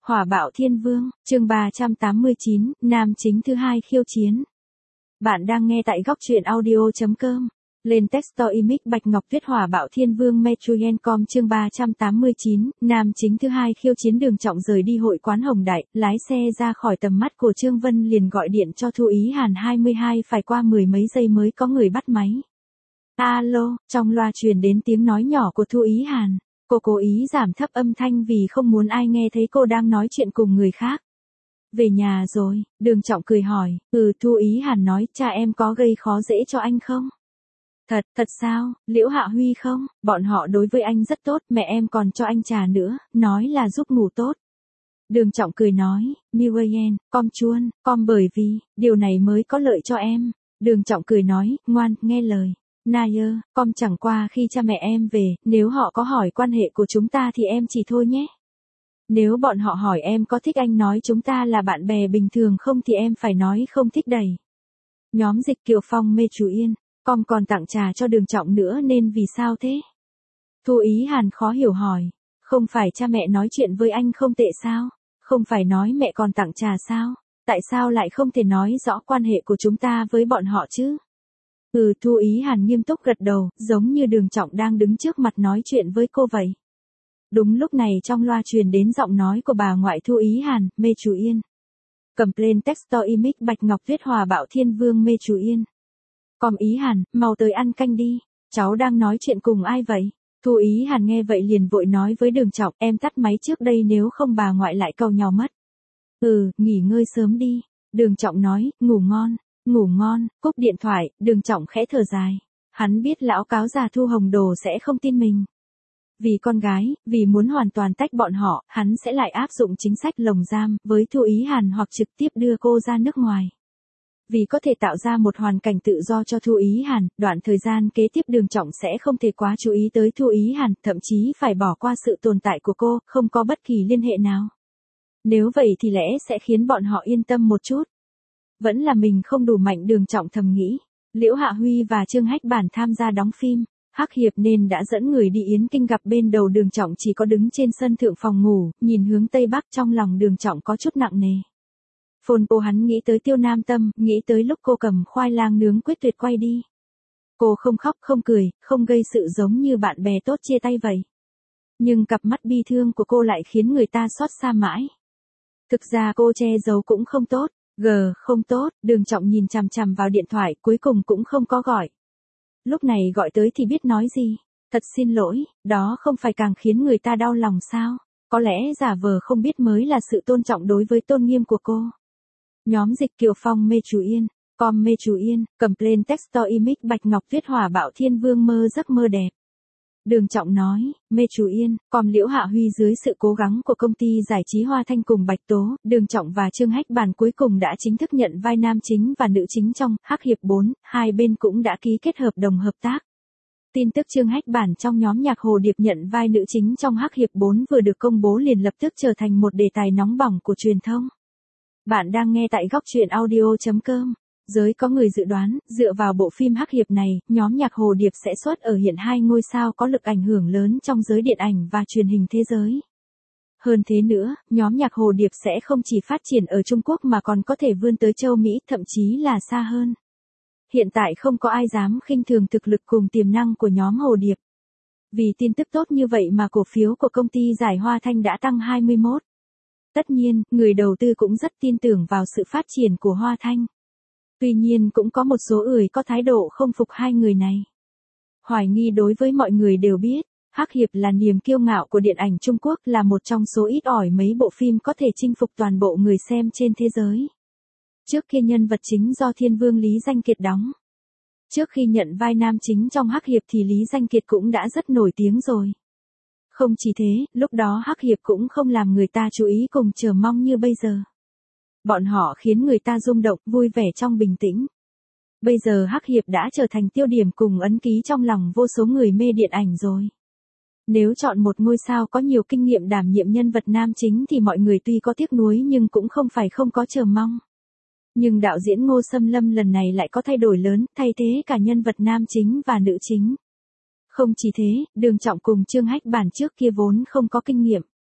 Hỏa bạo thiên vương, chương 389, nam chính thứ hai khiêu chiến. Bạn đang nghe tại góc truyện audio.com. Lên Texto Image Bạch Ngọc Tuyết Hỏa bạo thiên vương Metruyen.com chương 389, nam chính thứ hai khiêu chiến. Đường Trọng rời đi hội quán Hồng Đại, lái xe ra khỏi tầm mắt của Trương Vân liền gọi điện cho Thu Ý Hàn 22, phải qua mười mấy giây mới có người bắt máy. Alo, trong loa truyền đến tiếng nói nhỏ của Thu Ý Hàn. Cô cố ý giảm thấp âm thanh vì không muốn ai nghe thấy cô đang nói chuyện cùng người khác. Về nhà rồi, Đường Trọng cười hỏi, Thu Ý Hàn nói, cha em có gây khó dễ cho anh không? Thật sao, Liễu Hạ Huy không, bọn họ đối với anh rất tốt, mẹ em còn cho anh trà nữa, nói là giúp ngủ tốt. Đường Trọng cười nói, Miriam, com chuôn, com bởi vì, điều này mới có lợi cho em. Đường Trọng cười nói, ngoan, nghe lời. Nayer, com chẳng qua khi cha mẹ em về, nếu họ có hỏi quan hệ của chúng ta thì em chỉ thôi nhé. Nếu bọn họ hỏi em có thích anh nói chúng ta là bạn bè bình thường không thì em phải nói không thích đầy. Nhóm Dịch Kiều Phong Mê Chú Yên, com còn tặng trà cho Đường Trọng nữa nên vì sao thế? Thu Ý Hàn khó hiểu hỏi, không phải cha mẹ nói chuyện với anh không tệ sao? Không phải nói mẹ còn tặng trà sao? Tại sao lại không thể nói rõ quan hệ của chúng ta với bọn họ chứ? Thu Ý Hàn nghiêm túc gật đầu, giống như Đường Trọng đang đứng trước mặt nói chuyện với cô vậy. Đúng lúc này trong loa truyền đến giọng nói của bà ngoại Thu Ý Hàn, Mê Chú Yên. Complain Texto Image Bạch Ngọc Tuyết Hỏa bạo thiên vương Mê Chú Yên. Com Ý Hàn, mau tới ăn canh đi, cháu đang nói chuyện cùng ai vậy? Thu Ý Hàn nghe vậy liền vội nói với Đường Trọng, em tắt máy trước đây nếu không bà ngoại lại cau nhau mất. Nghỉ ngơi sớm đi. Đường Trọng nói, ngủ ngon. Ngủ ngon, cúp điện thoại, Đường Trọng khẽ thở dài. Hắn biết lão cáo già Thu Hồng Đồ sẽ không tin mình. Vì con gái, vì muốn hoàn toàn tách bọn họ, hắn sẽ lại áp dụng chính sách lồng giam với Thu Ý Hàn hoặc trực tiếp đưa cô ra nước ngoài. Vì có thể tạo ra một hoàn cảnh tự do cho Thu Ý Hàn, đoạn thời gian kế tiếp Đường Trọng sẽ không thể quá chú ý tới Thu Ý Hàn, thậm chí phải bỏ qua sự tồn tại của cô, không có bất kỳ liên hệ nào. Nếu vậy thì lẽ sẽ khiến bọn họ yên tâm một chút. Vẫn là mình không đủ mạnh, Đường Trọng thầm nghĩ. Liễu Hạ Huy và Trương Hách Bản tham gia đóng phim, Hắc Hiệp nên đã dẫn người đi Yến Kinh gặp bên đầu. Đường Trọng chỉ có đứng trên sân thượng phòng ngủ, nhìn hướng Tây Bắc, trong lòng Đường Trọng có chút nặng nề. Phồn cô hắn nghĩ tới Tiêu Nam Tâm, nghĩ tới lúc cô cầm khoai lang nướng quyết tuyệt quay đi. Cô không khóc, không cười, không gây sự giống như bạn bè tốt chia tay vậy. Nhưng cặp mắt bi thương của cô lại khiến người ta xót xa mãi. Thực ra cô che giấu cũng không tốt. Không tốt, Đường Trọng nhìn chằm chằm vào điện thoại, cuối cùng cũng không có gọi. Lúc này gọi tới thì biết nói gì? Thật xin lỗi, đó không phải càng khiến người ta đau lòng sao? Có lẽ giả vờ không biết mới là sự tôn trọng đối với tôn nghiêm của cô. Nhóm Dịch Kiều Phong Mê Chú Yên, com Mê Chú Yên, Complain Texto Image Bạch Ngọc Tuyết Hỏa bạo thiên vương mơ giấc mơ đẹp. Đường Trọng nói, Mê Chú Yên, com Liễu Hạ Huy dưới sự cố gắng của công ty giải trí Hoa Thanh cùng Bạch Tố, Đường Trọng và Trương Hách Bản cuối cùng đã chính thức nhận vai nam chính và nữ chính trong Hắc Hiệp 4, hai bên cũng đã ký kết hợp đồng hợp tác. Tin tức Trương Hách Bản trong nhóm nhạc Hồ Điệp nhận vai nữ chính trong Hắc Hiệp 4 vừa được công bố liền lập tức trở thành một đề tài nóng bỏng của truyền thông. Bạn đang nghe tại góc truyện audio.com. Giới có người dự đoán, dựa vào bộ phim Hắc Hiệp này, nhóm nhạc Hồ Điệp sẽ xuất ở hiện hai ngôi sao có lực ảnh hưởng lớn trong giới điện ảnh và truyền hình thế giới. Hơn thế nữa, nhóm nhạc Hồ Điệp sẽ không chỉ phát triển ở Trung Quốc mà còn có thể vươn tới châu Mỹ, thậm chí là xa hơn. Hiện tại không có ai dám khinh thường thực lực cùng tiềm năng của nhóm Hồ Điệp. Vì tin tức tốt như vậy mà cổ phiếu của công ty giải Hoa Thanh đã tăng 21. Tất nhiên, người đầu tư cũng rất tin tưởng vào sự phát triển của Hoa Thanh. Tuy nhiên cũng có một số người có thái độ không phục hai người này. Hoài nghi đối với mọi người đều biết, Hắc Hiệp là niềm kiêu ngạo của điện ảnh Trung Quốc, là một trong số ít ỏi mấy bộ phim có thể chinh phục toàn bộ người xem trên thế giới. Trước khi nhân vật chính do Thiên Vương Lý Danh Kiệt đóng. Trước khi nhận vai nam chính trong Hắc Hiệp thì Lý Danh Kiệt cũng đã rất nổi tiếng rồi. Không chỉ thế, lúc đó Hắc Hiệp cũng không làm người ta chú ý cùng chờ mong như bây giờ. Bọn họ khiến người ta rung động, vui vẻ trong bình tĩnh. Bây giờ Hắc Hiệp đã trở thành tiêu điểm cùng ấn ký trong lòng vô số người mê điện ảnh rồi. Nếu chọn một ngôi sao có nhiều kinh nghiệm đảm nhiệm nhân vật nam chính thì mọi người tuy có tiếc nuối nhưng cũng không phải không có chờ mong. Nhưng đạo diễn Ngô Xâm Lâm lần này lại có thay đổi lớn, thay thế cả nhân vật nam chính và nữ chính. Không chỉ thế, Đường Trọng cùng Trương Hách Bản trước kia vốn không có kinh nghiệm.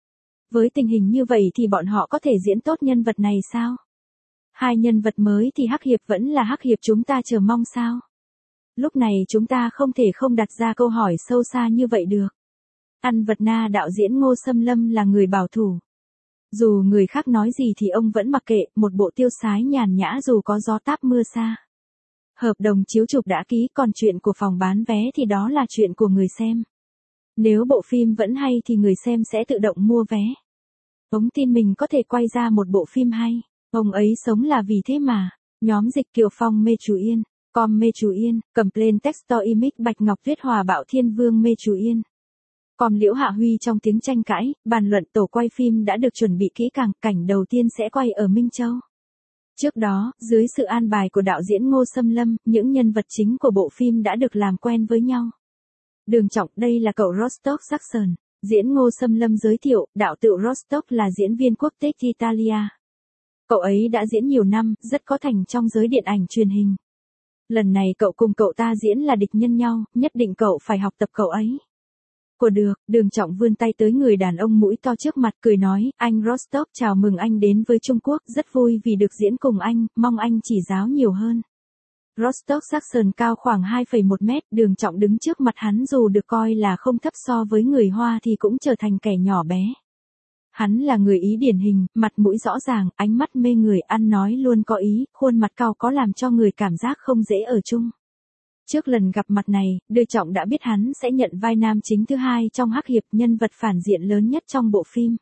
Với tình hình như vậy thì bọn họ có thể diễn tốt nhân vật này sao? Hai nhân vật mới thì Hắc Hiệp vẫn là Hắc Hiệp chúng ta chờ mong sao? Lúc này chúng ta không thể không đặt ra câu hỏi sâu xa như vậy được. Ăn vật na đạo diễn Ngô Xâm Lâm là người bảo thủ. Dù người khác nói gì thì ông vẫn mặc kệ, một bộ tiêu sái nhàn nhã dù có gió táp mưa xa. Hợp đồng chiếu chụp đã ký, còn chuyện của phòng bán vé thì đó là chuyện của người xem. Nếu bộ phim vẫn hay thì người xem sẽ tự động mua vé. Ông tin mình có thể quay ra một bộ phim hay. Ông ấy sống là vì thế mà. Nhóm Dịch Kiều Phong mê Chú Yên. Com mê Chú Yên. Complain Textor Image Bạch Ngọc Tuyết Hòa Bạo Thiên Vương mê Chú Yên. Com Liễu Hạ Huy trong tiếng tranh cãi, bàn luận tổ quay phim đã được chuẩn bị kỹ càng, cảnh đầu tiên sẽ quay ở Minh Châu. Trước đó, dưới sự an bài của đạo diễn Ngô Xâm Lâm, những nhân vật chính của bộ phim đã được làm quen với nhau. Đường Trọng, đây là cậu Rostock Saxon. Diễn Ngô Xâm Lâm giới thiệu, đạo tự Rostock là diễn viên quốc tịch Italia. Cậu ấy đã diễn nhiều năm, rất có thành trong giới điện ảnh truyền hình. Lần này cậu cùng cậu ta diễn là địch nhân nhau, nhất định cậu phải học tập cậu ấy. Của được, Đường Trọng vươn tay tới người đàn ông mũi to trước mặt cười nói, anh Rostock chào mừng anh đến với Trung Quốc, rất vui vì được diễn cùng anh, mong anh chỉ giáo nhiều hơn. Rostock Saxon cao khoảng 2,1 mét, Đường Trọng đứng trước mặt hắn dù được coi là không thấp so với người Hoa thì cũng trở thành kẻ nhỏ bé. Hắn là người Ý điển hình, mặt mũi rõ ràng, ánh mắt mê người, ăn nói luôn có ý, khuôn mặt cao có làm cho người cảm giác không dễ ở chung. Trước lần gặp mặt này, Đường Trọng đã biết hắn sẽ nhận vai nam chính thứ hai trong Hắc Hiệp, nhân vật phản diện lớn nhất trong bộ phim.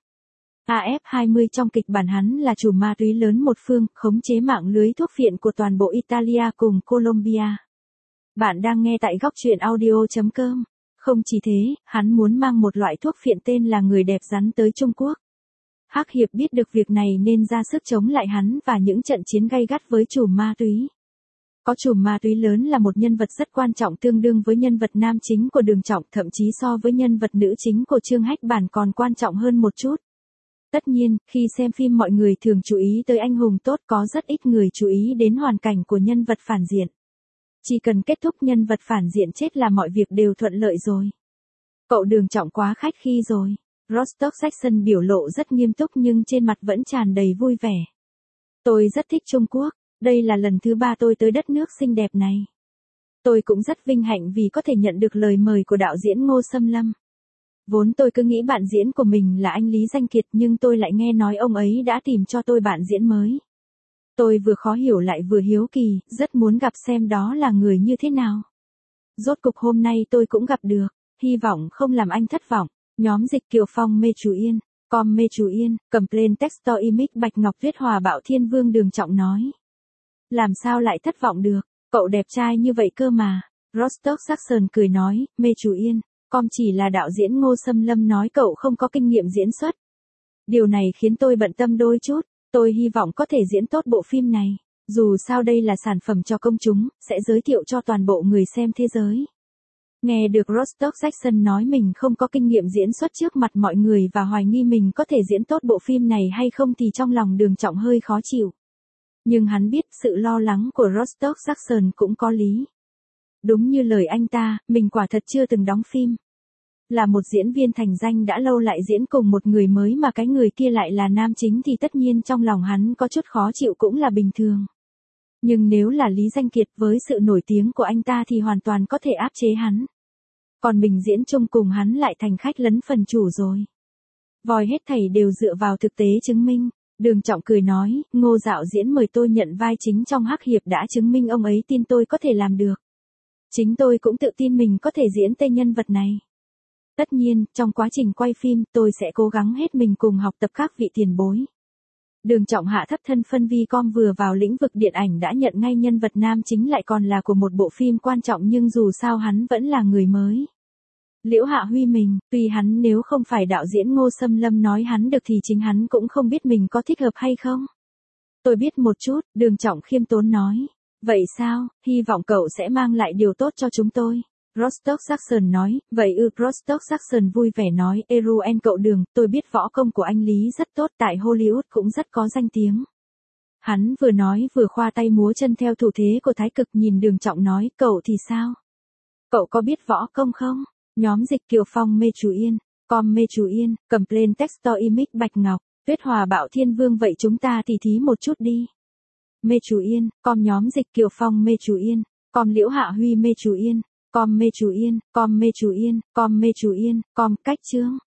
AF20 trong kịch bản hắn là chủ ma túy lớn một phương, khống chế mạng lưới thuốc phiện của toàn bộ Italia cùng Colombia. Bạn đang nghe tại góc truyện audio.com. Không chỉ thế, hắn muốn mang một loại thuốc phiện tên là người đẹp rắn tới Trung Quốc. Hắc Hiệp biết được việc này nên ra sức chống lại hắn và những trận chiến gay gắt với chủ ma túy. Có chủ ma túy lớn là một nhân vật rất quan trọng tương đương với nhân vật nam chính của Đường Trọng, thậm chí so với nhân vật nữ chính của Trương Hách Bản còn quan trọng hơn một chút. Tất nhiên, khi xem phim mọi người thường chú ý tới anh hùng tốt, có rất ít người chú ý đến hoàn cảnh của nhân vật phản diện. Chỉ cần kết thúc nhân vật phản diện chết là mọi việc đều thuận lợi rồi. Cậu Đường Trọng quá khách khí rồi. Rostock Saxon biểu lộ rất nghiêm túc nhưng trên mặt vẫn tràn đầy vui vẻ. Tôi rất thích Trung Quốc, đây là lần thứ 3 tôi tới đất nước xinh đẹp này. Tôi cũng rất vinh hạnh vì có thể nhận được lời mời của đạo diễn Ngô Xâm Lâm. Vốn tôi cứ nghĩ bạn diễn của mình là anh Lý Danh Kiệt nhưng tôi lại nghe nói ông ấy đã tìm cho tôi bạn diễn mới. Tôi vừa khó hiểu lại vừa hiếu kỳ, rất muốn gặp xem đó là người như thế nào. Rốt cục hôm nay tôi cũng gặp được, hy vọng không làm anh thất vọng. Nhóm Dịch Kiều Phong mê Chú Yên, Com mê Chú Yên, Complain Textor Image Bạch Ngọc Tuyết Hòa Bạo Thiên Vương Đường Trọng nói. Làm sao lại thất vọng được, cậu đẹp trai như vậy cơ mà. Rostock Saxon cười nói, mê Chú Yên, Com chỉ là đạo diễn Ngô Xâm Lâm nói cậu không có kinh nghiệm diễn xuất. Điều này khiến tôi bận tâm đôi chút, tôi hy vọng có thể diễn tốt bộ phim này. Dù sao đây là sản phẩm cho công chúng, sẽ giới thiệu cho toàn bộ người xem thế giới. Nghe được Rostock Saxon nói mình không có kinh nghiệm diễn xuất trước mặt mọi người và hoài nghi mình có thể diễn tốt bộ phim này hay không thì trong lòng Đường Trọng hơi khó chịu. Nhưng hắn biết sự lo lắng của Rostock Saxon cũng có lý. Đúng như lời anh ta, mình quả thật chưa từng đóng phim. Là một diễn viên thành danh đã lâu lại diễn cùng một người mới mà cái người kia lại là nam chính thì tất nhiên trong lòng hắn có chút khó chịu cũng là bình thường. Nhưng nếu là Lý Danh Kiệt với sự nổi tiếng của anh ta thì hoàn toàn có thể áp chế hắn. Còn mình diễn chung cùng hắn lại thành khách lấn phần chủ rồi. Vòi hết thảy đều dựa vào thực tế chứng minh. Đường Trọng cười nói, Ngô Dạo Diễn mời tôi nhận vai chính trong Hắc Hiệp đã chứng minh ông ấy tin tôi có thể làm được. Chính tôi cũng tự tin mình có thể diễn tên nhân vật này. Tất nhiên, trong quá trình quay phim tôi sẽ cố gắng hết mình cùng học tập các vị tiền bối. Đường Trọng hạ thấp thân phân vi com vừa vào lĩnh vực điện ảnh đã nhận ngay nhân vật nam chính lại còn là của một bộ phim quan trọng nhưng dù sao hắn vẫn là người mới. Liễu Hạ Huy mình, tuy hắn nếu không phải đạo diễn Ngô Xâm Lâm nói hắn được thì chính hắn cũng không biết mình có thích hợp hay không. Tôi biết một chút, Đường Trọng khiêm tốn nói. Vậy sao, hy vọng cậu sẽ mang lại điều tốt cho chúng tôi. Rostock Saxon nói, vậy Rostock Saxon vui vẻ nói, Eruen cậu Đường, tôi biết võ công của anh Lý rất tốt tại Hollywood cũng rất có danh tiếng. Hắn vừa nói vừa khoa tay múa chân theo thủ thế của Thái Cực nhìn Đường Trọng nói, cậu thì sao? Cậu có biết võ công không? Nhóm Dịch Kiều Phong mê Chú Yên, com Mê Chú Yên, Complain Textile Image Bạch Ngọc, Tuyết Hòa Bạo Thiên Vương vậy chúng ta tỉ thí một chút đi. Mê Chú Yên, com nhóm Dịch Kiều Phong Mê Chú Yên, com Liễu Hạ Huy Mê Chú Yên, com Mê Chú Yên, com Mê Chú Yên, com Mê Chú Yên, com Cách Chương.